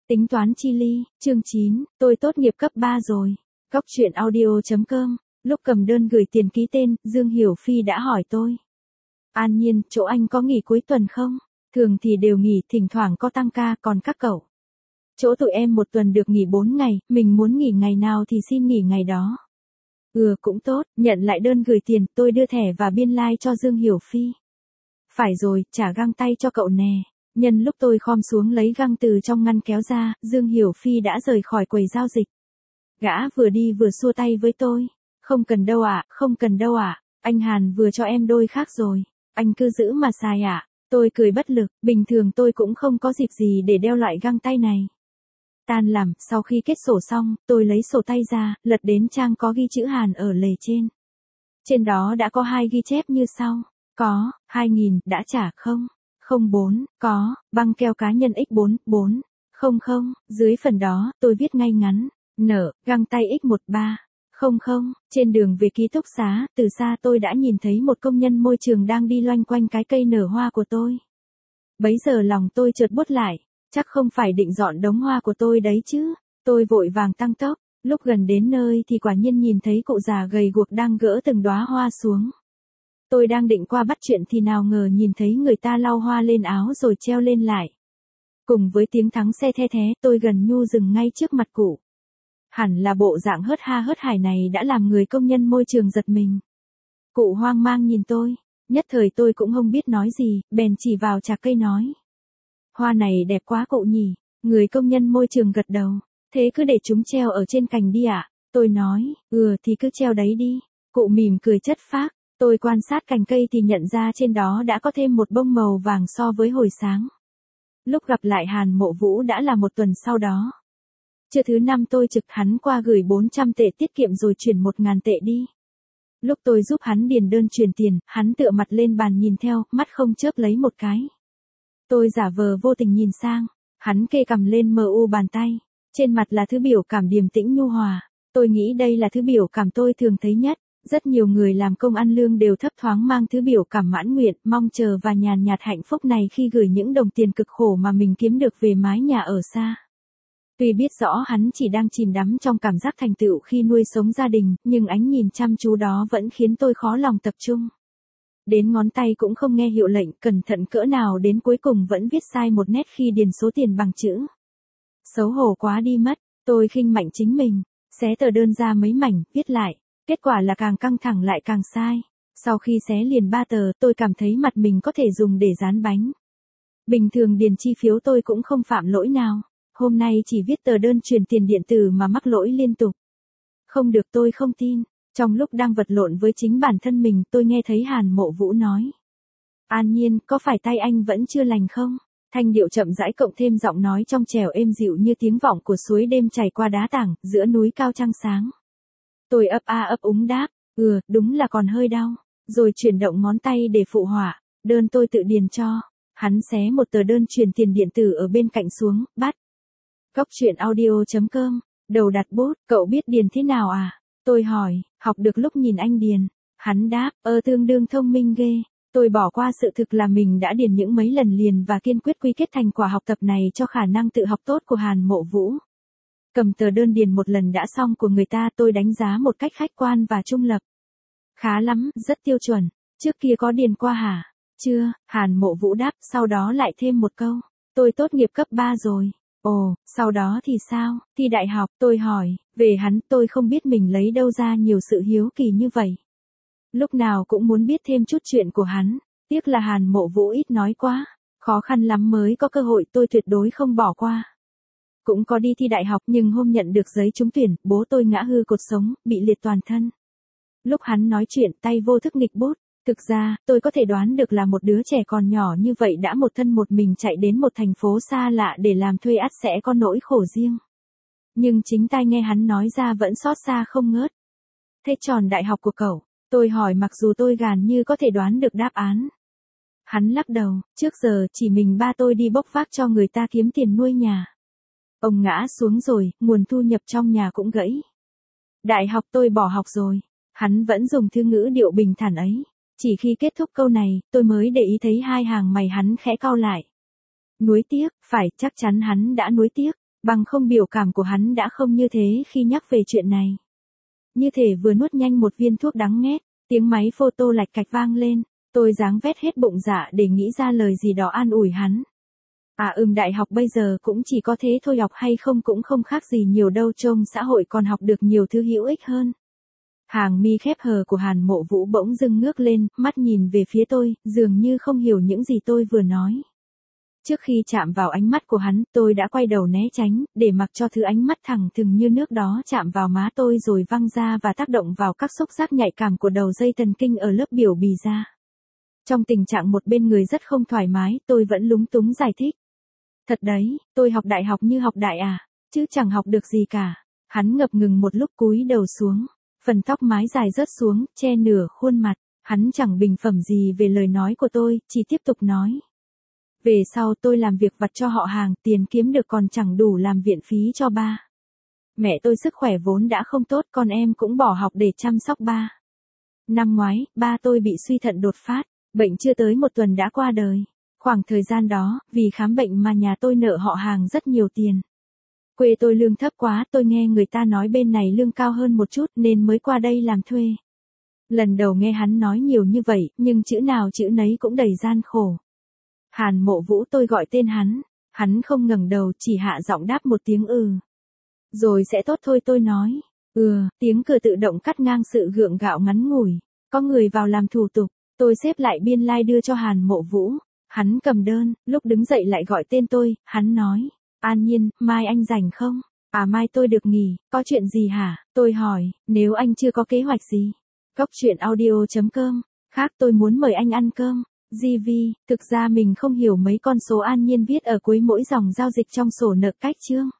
Tính toán chi ly, chương 9, tôi tốt nghiệp cấp 3 rồi. Góc chuyện audio.com, lúc cầm đơn gửi tiền ký tên, Dương Hiểu Phi đã hỏi tôi. An Nhiên, chỗ anh có nghỉ cuối tuần không? Thường thì đều nghỉ, thỉnh thoảng có tăng ca, còn các cậu? Chỗ tụi em một tuần được nghỉ 4 ngày, mình muốn nghỉ ngày nào thì xin nghỉ ngày đó. Cũng tốt, nhận lại đơn gửi tiền, tôi đưa thẻ và biên lai cho Dương Hiểu Phi. Phải rồi, trả găng tay cho cậu nè. Nhân lúc tôi khom xuống lấy găng từ trong ngăn kéo ra, Dương Hiểu Phi đã rời khỏi quầy giao dịch. Gã vừa đi vừa xua tay với tôi. Không cần đâu ạ, không cần đâu ạ. Anh Hàn vừa cho em đôi khác rồi. Anh cứ giữ mà xài ạ. Tôi cười bất lực, bình thường tôi cũng không có dịp gì để đeo loại găng tay này. Tan làm, sau khi kết sổ xong, tôi lấy sổ tay ra, lật đến trang có ghi chữ Hàn ở lề trên. Trên đó đã có 2 ghi chép như sau. Có, 2.000, đã trả không? 04, có, băng keo cá nhân X4, 4, 00, dưới phần đó, tôi viết ngay ngắn, nở, găng tay X13, 00, trên đường về ký túc xá, từ xa tôi đã nhìn thấy một công nhân môi trường đang đi loanh quanh cái cây nở hoa của tôi. Bấy giờ lòng tôi chợt buốt lại, chắc không phải định dọn đống hoa của tôi đấy chứ, tôi vội vàng tăng tốc, lúc gần đến nơi thì quả nhiên nhìn thấy cụ già gầy guộc đang gỡ từng đóa hoa xuống. Tôi đang định qua bắt chuyện thì nào ngờ nhìn thấy người ta lau hoa lên áo rồi treo lên lại. Cùng với tiếng thắng xe the thé, tôi gần nhu dừng ngay trước mặt cụ. Hẳn là bộ dạng hớt ha hớt hải này đã làm người công nhân môi trường giật mình. Cụ hoang mang nhìn tôi, nhất thời tôi cũng không biết nói gì, bèn chỉ vào chạc cây nói. Hoa này đẹp quá cụ nhỉ, người công nhân môi trường gật đầu, thế cứ để chúng treo ở trên cành đi ạ. Tôi nói, thì cứ treo đấy đi. Cụ mỉm cười chất phác. Tôi quan sát cành cây thì nhận ra trên đó đã có thêm một bông màu vàng so với hồi sáng. Lúc gặp lại Hàn Mộ Vũ đã là một tuần sau đó. Trưa thứ 5 tôi trực hắn qua gửi 400 tệ tiết kiệm rồi chuyển 1.000 tệ đi. Lúc tôi giúp hắn điền đơn chuyển tiền, hắn tựa mặt lên bàn nhìn theo, mắt không chớp lấy một cái. Tôi giả vờ vô tình nhìn sang, hắn kê cằm lên mờ u bàn tay. Trên mặt là thứ biểu cảm điềm tĩnh nhu hòa. Tôi nghĩ đây là thứ biểu cảm tôi thường thấy nhất. Rất nhiều người làm công ăn lương đều thấp thoáng mang thứ biểu cảm mãn nguyện, mong chờ và nhàn nhạt hạnh phúc này khi gửi những đồng tiền cực khổ mà mình kiếm được về mái nhà ở xa. Tuy biết rõ hắn chỉ đang chìm đắm trong cảm giác thành tựu khi nuôi sống gia đình, nhưng ánh nhìn chăm chú đó vẫn khiến tôi khó lòng tập trung. Đến ngón tay cũng không nghe hiệu lệnh, cẩn thận cỡ nào đến cuối cùng vẫn viết sai một nét khi điền số tiền bằng chữ. Xấu hổ quá đi mất, tôi khinh mạnh chính mình, xé tờ đơn ra mấy mảnh, viết lại. Kết quả là càng căng thẳng lại càng sai. Sau khi xé liền 3 tờ, tôi cảm thấy mặt mình có thể dùng để dán bánh. Bình thường điền chi phiếu tôi cũng không phạm lỗi nào. Hôm nay chỉ viết tờ đơn chuyển tiền điện tử mà mắc lỗi liên tục. Không được, tôi không tin. Trong lúc đang vật lộn với chính bản thân mình, tôi nghe thấy Hàn Mộ Vũ nói. An Nhiên, có phải tay anh vẫn chưa lành không? Thanh điệu chậm rãi cộng thêm giọng nói trong trẻo êm dịu như tiếng vọng của suối đêm chảy qua đá tảng, giữa núi cao trăng sáng. Tôi ấp a ấp úng đáp, đúng là còn hơi đau, rồi chuyển động ngón tay để phụ họa, đơn tôi tự điền cho. Hắn xé một tờ đơn chuyển tiền điện tử ở bên cạnh xuống, bắt. Góc chuyện audio.com, đầu đặt bút, cậu biết điền thế nào à? Tôi hỏi, học được lúc nhìn anh điền. Hắn đáp, tương đương thông minh ghê. Tôi bỏ qua sự thực là mình đã điền những mấy lần liền và kiên quyết quy kết thành quả học tập này cho khả năng tự học tốt của Hàn Mộ Vũ. Cầm tờ đơn điền một lần đã xong của người ta, tôi đánh giá một cách khách quan và trung lập. Khá lắm, rất tiêu chuẩn. Trước kia có điền qua hả? Chưa, Hàn Mộ Vũ đáp, sau đó lại thêm một câu. Tôi tốt nghiệp cấp 3 rồi. Ồ, sau đó thì sao? Thi đại học, tôi hỏi. Về hắn, tôi không biết mình lấy đâu ra nhiều sự hiếu kỳ như vậy. Lúc nào cũng muốn biết thêm chút chuyện của hắn. Tiếc là Hàn Mộ Vũ ít nói quá. Khó khăn lắm mới có cơ hội, tôi tuyệt đối không bỏ qua. Cũng có đi thi đại học nhưng hôm nhận được giấy trúng tuyển, bố tôi ngã hư cột sống, bị liệt toàn thân. Lúc hắn nói chuyện, tay vô thức nghịch bút. Thực ra, tôi có thể đoán được là một đứa trẻ còn nhỏ như vậy đã một thân một mình chạy đến một thành phố xa lạ để làm thuê ắt sẽ có nỗi khổ riêng. Nhưng chính tai nghe hắn nói ra vẫn xót xa không ngớt. Thế tròn đại học của cậu? Tôi hỏi mặc dù tôi gàn như có thể đoán được đáp án. Hắn lắc đầu, trước giờ chỉ mình ba tôi đi bốc vác cho người ta kiếm tiền nuôi nhà. Ông ngã xuống rồi, nguồn thu nhập trong nhà cũng gãy. Đại học tôi bỏ học rồi. Hắn vẫn dùng thư ngữ điệu bình thản ấy. Chỉ khi kết thúc câu này, tôi mới để ý thấy hai hàng mày hắn khẽ cau lại. Nuối tiếc, phải, chắc chắn hắn đã nuối tiếc. Bằng không biểu cảm của hắn đã không như thế khi nhắc về chuyện này. Như thể vừa nuốt nhanh một viên thuốc đắng nghét, tiếng máy photo lạch cạch vang lên, tôi giáng vét hết bụng dạ để nghĩ ra lời gì đó an ủi hắn. Đại học bây giờ cũng chỉ có thế thôi, học hay không cũng không khác gì nhiều đâu, trong xã hội còn học được nhiều thứ hữu ích hơn. Hàng mi khép hờ của Hàn Mộ Vũ bỗng dưng ngước lên, mắt nhìn về phía tôi, dường như không hiểu những gì tôi vừa nói. Trước khi chạm vào ánh mắt của hắn, tôi đã quay đầu né tránh, để mặc cho thứ ánh mắt thẳng thừng như nước đó chạm vào má tôi rồi văng ra và tác động vào các xúc giác nhạy cảm của đầu dây thần kinh ở lớp biểu bì da. Trong tình trạng một bên người rất không thoải mái, tôi vẫn lúng túng giải thích. Thật đấy, tôi học đại học như học đại chứ chẳng học được gì cả. Hắn ngập ngừng một lúc cúi đầu xuống, phần tóc mái dài rớt xuống, che nửa khuôn mặt. Hắn chẳng bình phẩm gì về lời nói của tôi, chỉ tiếp tục nói. Về sau tôi làm việc vặt cho họ Hàng, tiền kiếm được còn chẳng đủ làm viện phí cho ba. Mẹ tôi sức khỏe vốn đã không tốt, con em cũng bỏ học để chăm sóc ba. Năm ngoái, ba tôi bị suy thận đột phát, bệnh chưa tới một tuần đã qua đời. Khoảng thời gian đó, vì khám bệnh mà nhà tôi nợ họ Hàng rất nhiều tiền. Quê tôi lương thấp quá, tôi nghe người ta nói bên này lương cao hơn một chút nên mới qua đây làm thuê. Lần đầu nghe hắn nói nhiều như vậy, nhưng chữ nào chữ nấy cũng đầy gian khổ. Hàn Mộ Vũ, tôi gọi tên hắn. Hắn không ngẩng đầu, chỉ hạ giọng đáp một tiếng Rồi sẽ tốt thôi, tôi nói. Tiếng cửa tự động cắt ngang sự gượng gạo ngắn ngủi. Có người vào làm thủ tục, tôi xếp lại biên lai đưa cho Hàn Mộ Vũ. Hắn cầm đơn, lúc đứng dậy lại gọi tên tôi, hắn nói. An Nhiên, mai anh rảnh không? Mai tôi được nghỉ, có chuyện gì hả? Tôi hỏi, nếu anh chưa có kế hoạch gì. Cốc truyện audio.com, khác tôi muốn mời anh ăn cơm. GV, thực ra mình không hiểu mấy con số An Nhiên viết ở cuối mỗi dòng giao dịch trong sổ nợ cách chương.